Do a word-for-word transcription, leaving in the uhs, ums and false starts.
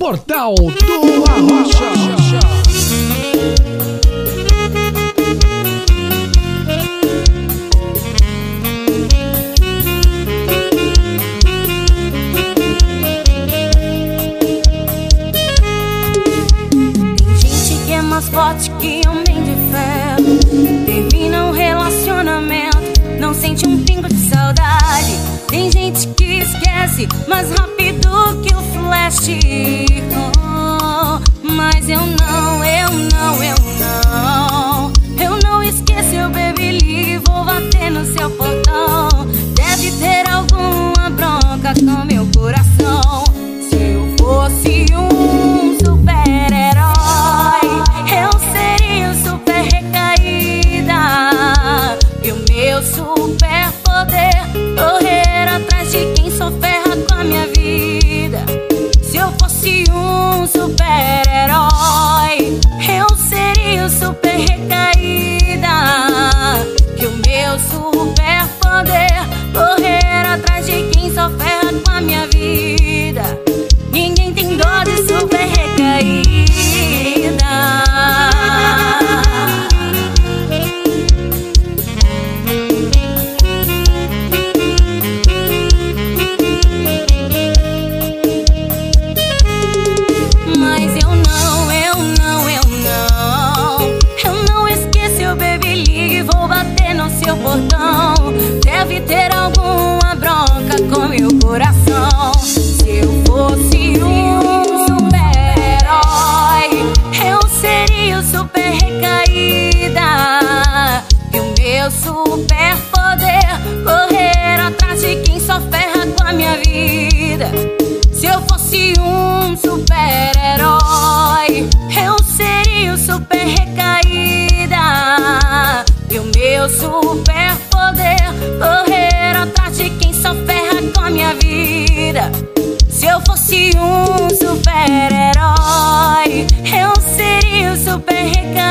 Portal do Arrocha. Mais forte que homem de ferro, termina um relacionamento, não sente um pingo de saudade. Tem gente que esquece mais rápido que o flash. Oh, mas eu não, eu não, eu não. Eu não esqueço, eu bebi, ligue, vou bater no seu portão. Deve ter alguma bronca com meu coração. Se eu fosse um super-herói, eu seria um super recaída. E o meu super poder, correr atrás de quem só ferra com a minha vida. Se eu fosse um super-herói, eu seria um super recaída. E o meu super poder, correr atrás de quem só ferra com a minha vida. Ninguém tem dó de super recaída. Mas eu não, eu não, eu não. Eu não esqueço, eu bebi, ligue, vou bater no seu portão. Deve ter alguma bronca com meu coração. Se eu fosse um super-herói, eu seria o super recaída. E o meu super poder, correr atrás de quem só ferra com a minha vida. Se eu fosse um super-herói, eu seria o super recaída. E o meu super poder, correr atrás de quem só ferra com a minha vida. Se eu fosse um super-herói, eu seria o super recaída.